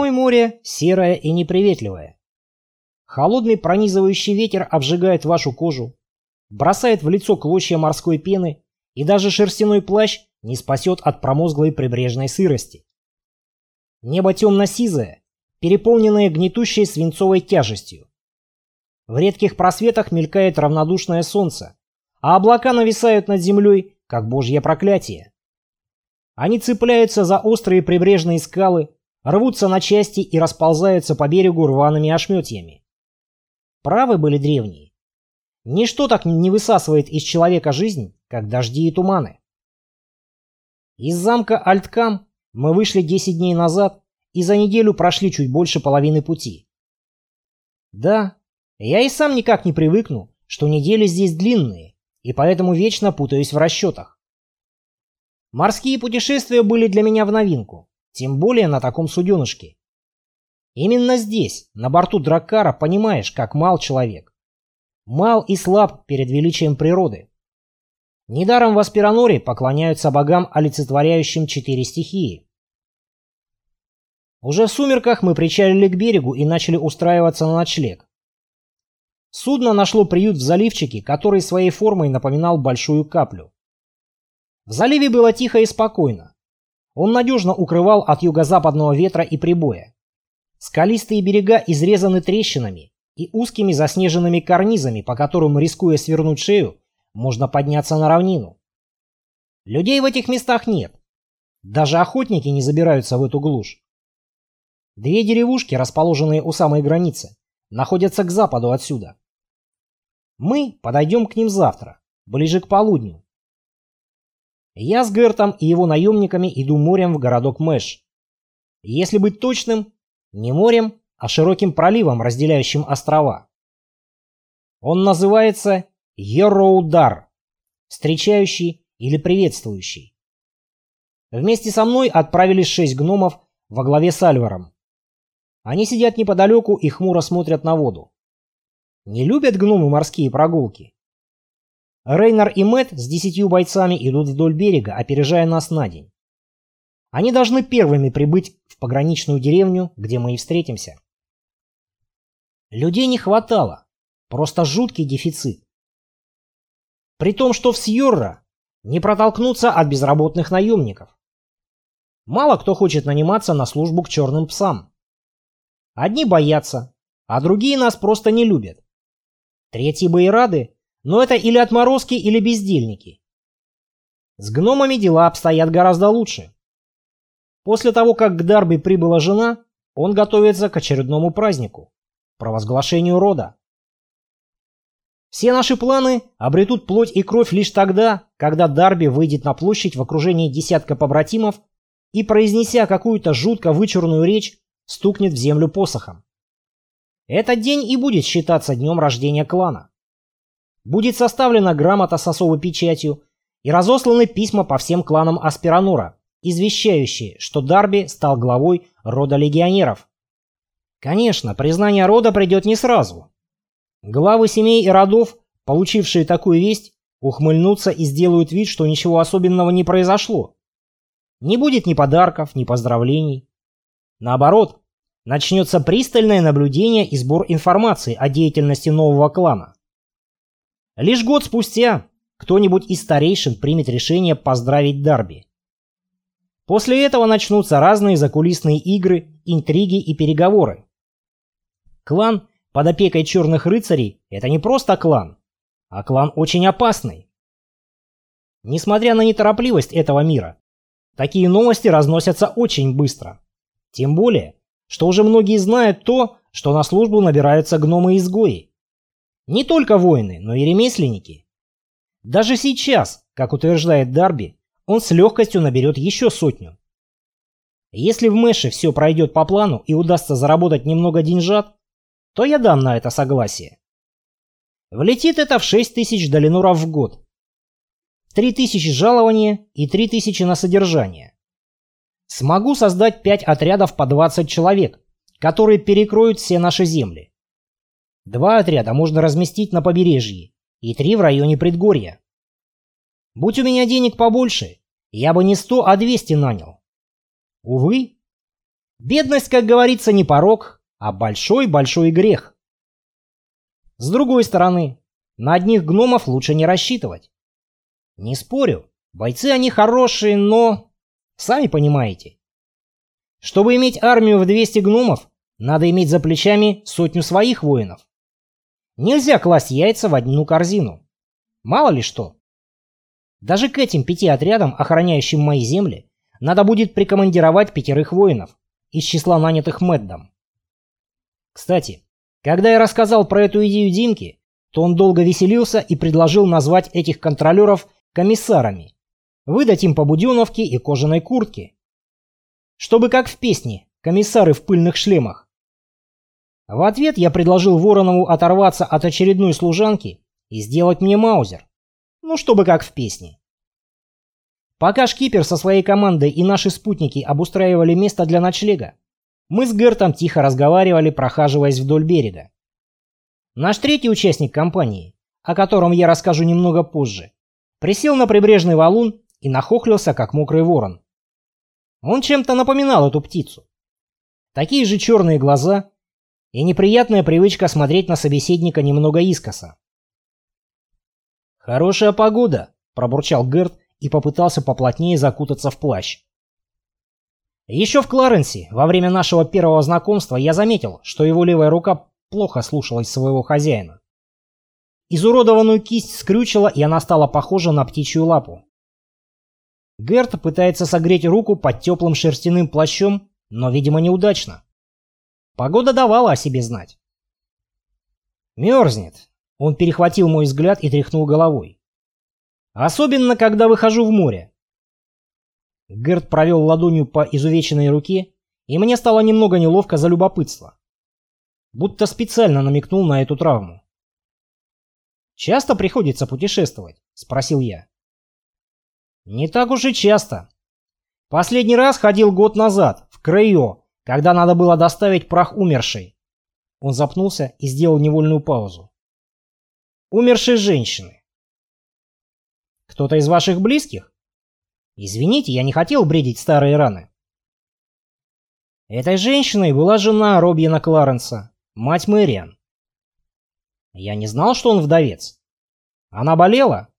Днем море серое и неприветливое. Холодный пронизывающий ветер обжигает вашу кожу, бросает в лицо клочья морской пены, и даже шерстяной плащ не спасет от промозглой прибрежной сырости. Небо темно-сизое, переполненное гнетущей свинцовой тяжестью. В редких просветах мелькает равнодушное солнце, а облака нависают над землей, как божье проклятие. Они цепляются за острые прибрежные скалы, рвутся на части и расползаются по берегу рваными ошметьями. Правы были древние. Ничто так не высасывает из человека жизнь, как дожди и туманы. Из замка Альткам мы вышли 10 дней назад и за неделю прошли чуть больше половины пути. Да, я и сам никак не привыкну, что недели здесь длинные, и поэтому вечно путаюсь в расчетах. Морские путешествия были для меня в новинку, тем более на таком суденышке. Именно здесь, на борту драккара, понимаешь, как мал человек. Мал и слаб перед величием природы. Недаром в Аспираноре поклоняются богам, олицетворяющим 4 стихии. Уже в сумерках мы причалили к берегу и начали устраиваться на ночлег. Судно нашло приют в заливчике, который своей формой напоминал большую каплю. В заливе было тихо и спокойно. Он надежно укрывал от юго-западного ветра и прибоя. Скалистые берега изрезаны трещинами и узкими заснеженными карнизами, по которым, рискуя свернуть шею, можно подняться на равнину. Людей в этих местах нет. Даже охотники не забираются в эту глушь. 2 деревушки, расположенные у самой границы, находятся к западу отсюда. Мы подойдем к ним завтра, ближе к полудню. Я с Гертом и его наемниками иду морем в городок Мэш. Если быть точным, не морем, а широким проливом, разделяющим острова. Он называется Йорроудар, встречающий или приветствующий. Вместе со мной отправились 6 гномов во главе с Альваром. Они сидят неподалеку и хмуро смотрят на воду. Не любят гномы морские прогулки. Рейнар и Мэтт с 10 бойцами идут вдоль берега, опережая нас на день. Они должны первыми прибыть в пограничную деревню, где мы и встретимся. Людей не хватало, просто жуткий дефицит. При том, что в Сьорра не протолкнуться от безработных наемников. Мало кто хочет наниматься на службу к черным псам. Одни боятся, а другие нас просто не любят. Третьи бы и рады, но это или отморозки, или бездельники. С гномами дела обстоят гораздо лучше. После того, как к Дарби прибыла жена, он готовится к очередному празднику – провозглашению рода. Все наши планы обретут плоть и кровь лишь тогда, когда Дарби выйдет на площадь в окружении десятка побратимов и, произнеся какую-то жутко вычурную речь, стукнет в землю посохом. Этот день и будет считаться днем рождения клана. Будет составлена грамота с особой печатью и разосланы письма по всем кланам Аспиранора, извещающие, что Дарби стал главой рода легионеров. Конечно, признание рода придет не сразу. Главы семей и родов, получившие такую весть, ухмыльнутся и сделают вид, что ничего особенного не произошло. Не будет ни подарков, ни поздравлений. Наоборот, начнется пристальное наблюдение и сбор информации о деятельности нового клана. Лишь год спустя кто-нибудь из старейшин примет решение поздравить Дарби. После этого начнутся разные закулисные игры, интриги и переговоры. Клан под опекой черных рыцарей – это не просто клан, а клан очень опасный. Несмотря на неторопливость этого мира, такие новости разносятся очень быстро. Тем более, что уже многие знают то, что на службу набираются гномы-изгои. Не только воины, но и ремесленники. Даже сейчас, как утверждает Дарби, он с легкостью наберет еще 100. Если в Мэше все пройдет по плану и удастся заработать немного деньжат, то я дам на это согласие. Влетит это в 6000 долиноров в год. 3000 жалования и 3000 на содержание. Смогу создать 5 отрядов по 20 человек, которые перекроют все наши земли. 2 отряда можно разместить на побережье и 3 в районе предгорья. Будь у меня денег побольше, я бы не 100, а 200 нанял. Увы, Бедность, как говорится, не порок, а большой-большой грех. С другой стороны, на одних гномов лучше не рассчитывать. Не спорю, бойцы они хорошие, но... Сами понимаете. Чтобы иметь армию в 200 гномов, надо иметь за плечами сотню своих воинов. Нельзя класть яйца в одну корзину. Мало ли что. Даже к этим 5 отрядам, охраняющим мои земли, надо будет прикомандировать 5 воинов из числа нанятых Мэддом. Кстати, когда я рассказал про эту идею Димке, то он долго веселился и предложил назвать этих контролеров комиссарами, выдать им по буденовке и кожаной куртке. Чтобы как в песне «Комиссары в пыльных шлемах». В ответ я предложил Воронову оторваться от очередной служанки и сделать мне маузер. Ну, чтобы как в песне. Пока шкипер со своей командой и наши спутники обустраивали место для ночлега, мы с Гертом тихо разговаривали, прохаживаясь вдоль берега. Наш третий участник компании, о котором я расскажу немного позже, присел на прибрежный валун и нахохлился, как мокрый ворон. Он чем-то напоминал эту птицу. Такие же черные глаза и неприятная привычка смотреть на собеседника немного искоса. «Хорошая погода», — пробурчал Герт и попытался поплотнее закутаться в плащ. Еще в Кларенсе, во время нашего первого знакомства, я заметил, что его левая рука плохо слушалась своего хозяина. Изуродованную кисть скрючила, и она стала похожа на птичью лапу. Герт пытается согреть руку под теплым шерстяным плащом, но, видимо, неудачно. Погода давала о себе знать. «Мерзнет», — он перехватил мой взгляд и тряхнул головой. «Особенно, когда выхожу в море». Герт провел ладонью по изувеченной руке, и мне стало немного неловко за любопытство. Будто специально намекнул на эту травму. «Часто приходится путешествовать?» — спросил я. «Не так уж и часто. Последний раз ходил год назад, в Крейо, когда надо было доставить прах умершей». Он запнулся и сделал невольную паузу. «Умершей женщины». «Кто-то из ваших близких?» «Извините, я не хотел бредить старые раны». Этой женщиной была жена Робьена Кларенса, мать Мэриан. Я не знал, что он вдовец. Она болела?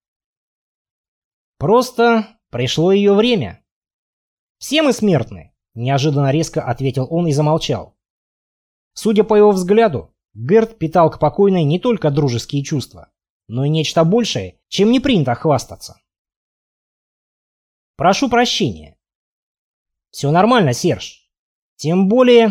Просто пришло ее время. Все мы смертны, неожиданно резко ответил он и замолчал. Судя по его взгляду, Герт питал к покойной не только дружеские чувства, но и нечто большее, чем не принято хвастаться. Прошу прощения. Все нормально, Серж. Тем более,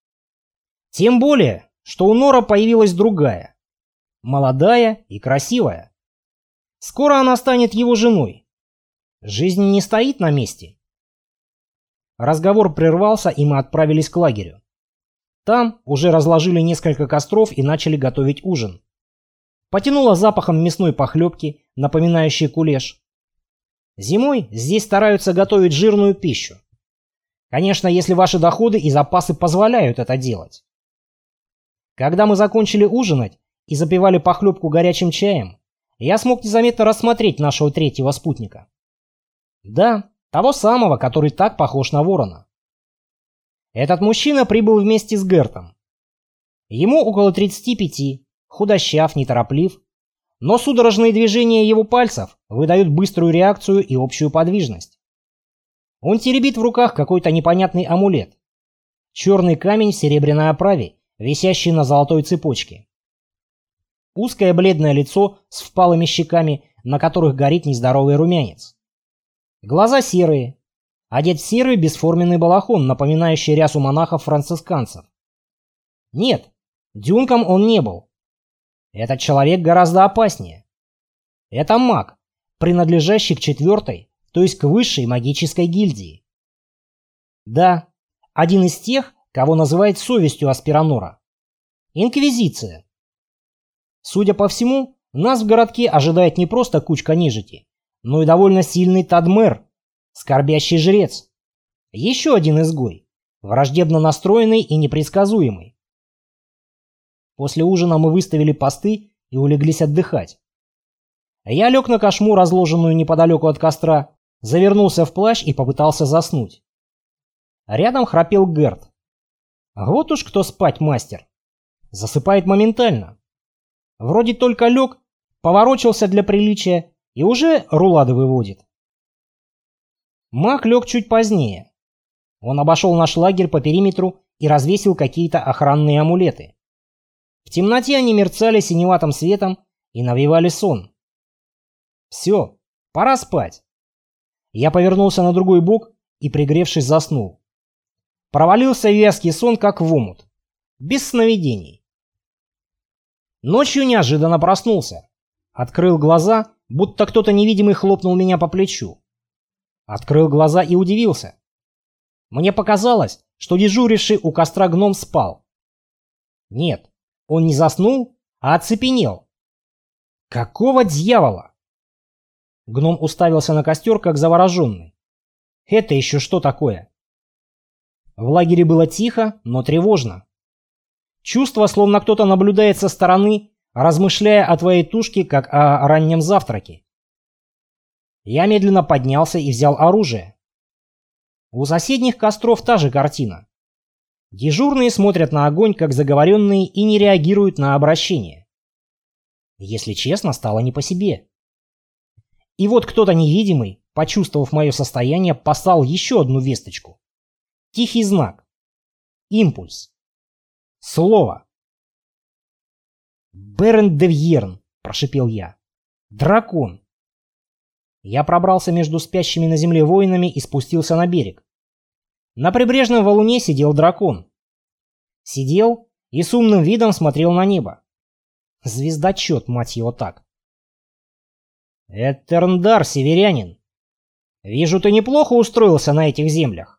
что у Нора появилась другая. Молодая и красивая. Скоро она станет его женой. Жизнь не стоит на месте. Разговор прервался, и мы отправились к лагерю. Там уже разложили несколько костров и начали готовить ужин. Потянуло запахом мясной похлебки, напоминающей кулеш. Зимой здесь стараются готовить жирную пищу. Конечно, если ваши доходы и запасы позволяют это делать. Когда мы закончили ужинать и запивали похлебку горячим чаем, я смог незаметно рассмотреть нашего третьего спутника. Да, того самого, который так похож на ворона. Этот мужчина прибыл вместе с Гертом. Ему около 35, худощав, нетороплив, но судорожные движения его пальцев выдают быструю реакцию и общую подвижность. Он теребит в руках какой-то непонятный амулет. Черный камень в серебряной оправе, висящий на золотой цепочке. Узкое бледное лицо с впалыми щеками, на которых горит нездоровый румянец. Глаза серые. Одет в серый бесформенный балахон, напоминающий рясу монахов-францисканцев. Нет, дюнком он не был. Этот человек гораздо опаснее. Это маг, принадлежащий к 4-й, то есть к высшей магической гильдии. Да, один из тех, кого называют совестью Аспиранора. Инквизиция. Судя по всему, нас в городке ожидает не просто кучка нежити, но и довольно сильный Тадмер, скорбящий жрец. Еще один изгой, враждебно настроенный и непредсказуемый. После ужина мы выставили посты и улеглись отдыхать. Я лег на кошму, разложенную неподалеку от костра, завернулся в плащ и попытался заснуть. Рядом храпел Герт, А вот уж кто спать мастер. Засыпает моментально. Вроде только лег, поворочился для приличия и уже рулады выводит. Маг лег чуть позднее. Он обошел наш лагерь по периметру и развесил какие-то охранные амулеты. В темноте они мерцали синеватым светом и навевали сон. Все, пора спать. Я повернулся на другой бок и, пригревшись, заснул. Провалился в вязкий сон, как в омут. Без сновидений. Ночью неожиданно проснулся. Открыл глаза, будто кто-то невидимый хлопнул меня по плечу. Открыл глаза и удивился. Мне показалось, что дежуривший у костра гном спал. Нет, он не заснул, а оцепенел. Какого дьявола? Гном уставился на костер, как завороженный. Это еще что такое? В лагере было тихо, но тревожно. Чувство, словно кто-то наблюдает со стороны, размышляя о твоей тушке, как о раннем завтраке. Я медленно поднялся и взял оружие. У соседних костров та же картина. Дежурные смотрят на огонь, как заговоренные, и не реагируют на обращение. Если честно, стало не по себе. И вот кто-то невидимый, почувствовав мое состояние, послал еще одну весточку. Тихий знак. Импульс. Слово. «Берен де Вьерн», — прошипел я. «Дракон». Я пробрался между спящими на земле воинами и спустился на берег. На прибрежном валуне сидел дракон. Сидел и с умным видом смотрел на небо. Звездочет, мать его, так. «Этерндар, северянин. Вижу, ты неплохо устроился на этих землях».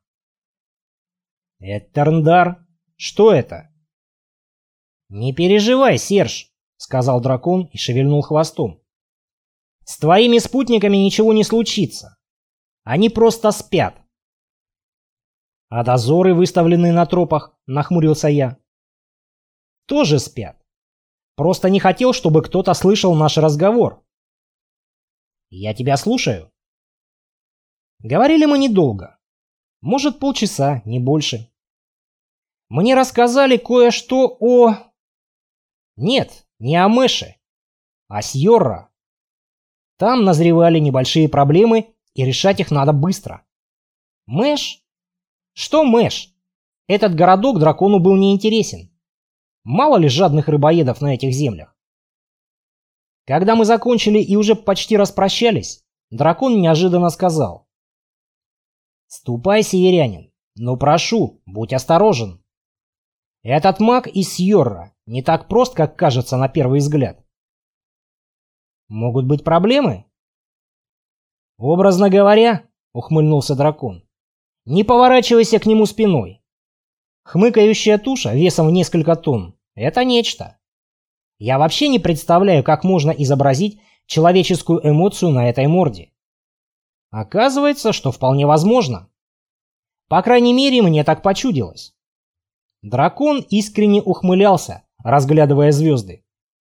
«Этерндар? Что это?» «Не переживай, Серж», — сказал дракон и шевельнул хвостом. «С твоими спутниками ничего не случится. Они просто спят». «А дозоры, выставленные на тропах», — нахмурился я. «Тоже спят. Просто не хотел, чтобы кто-то слышал наш разговор». «Я тебя слушаю». Говорили мы недолго. Может, полчаса, не больше. Мне рассказали кое-что о... Нет, не о Мэше, а Сьорра. Там назревали небольшие проблемы, и решать их надо быстро. Мэш? Что Мэш? Этот городок дракону был неинтересен. Мало ли жадных рыбоедов на этих землях. Когда мы закончили и уже почти распрощались, дракон неожиданно сказал: «Ступай, северянин, но прошу, будь осторожен. Этот маг из Сьорра не так прост, как кажется на первый взгляд». «Могут быть проблемы?» «Образно говоря», — ухмыльнулся дракон, — «не поворачивайся к нему спиной. Хмыкающая туша весом в несколько тонн — это нечто. Я вообще не представляю, как можно изобразить человеческую эмоцию на этой морде. Оказывается, что вполне возможно. По крайней мере, мне так почудилось». Дракон искренне ухмылялся, разглядывая звезды.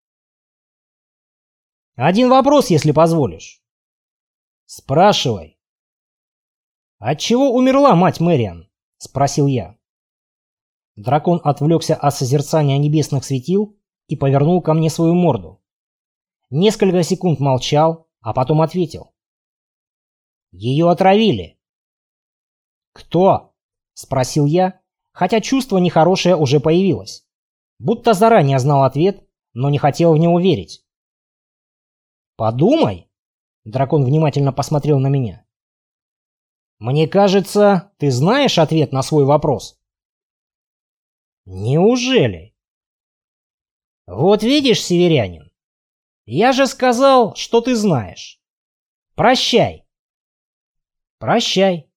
«Один вопрос, если позволишь». «Спрашивай». «Отчего умерла мать Мэриан?» — спросил я. Дракон отвлекся от созерцания небесных светил и повернул ко мне свою морду. Несколько секунд молчал, а потом ответил. «Ее отравили». «Кто?» — спросил я, хотя чувство нехорошее уже появилось. Будто заранее знал ответ, но не хотел в него верить. «Подумай!» — дракон внимательно посмотрел на меня. «Мне кажется, ты знаешь ответ на свой вопрос». «Неужели?» «Вот видишь, северянин, я же сказал, что ты знаешь. Прощай». «Прощай».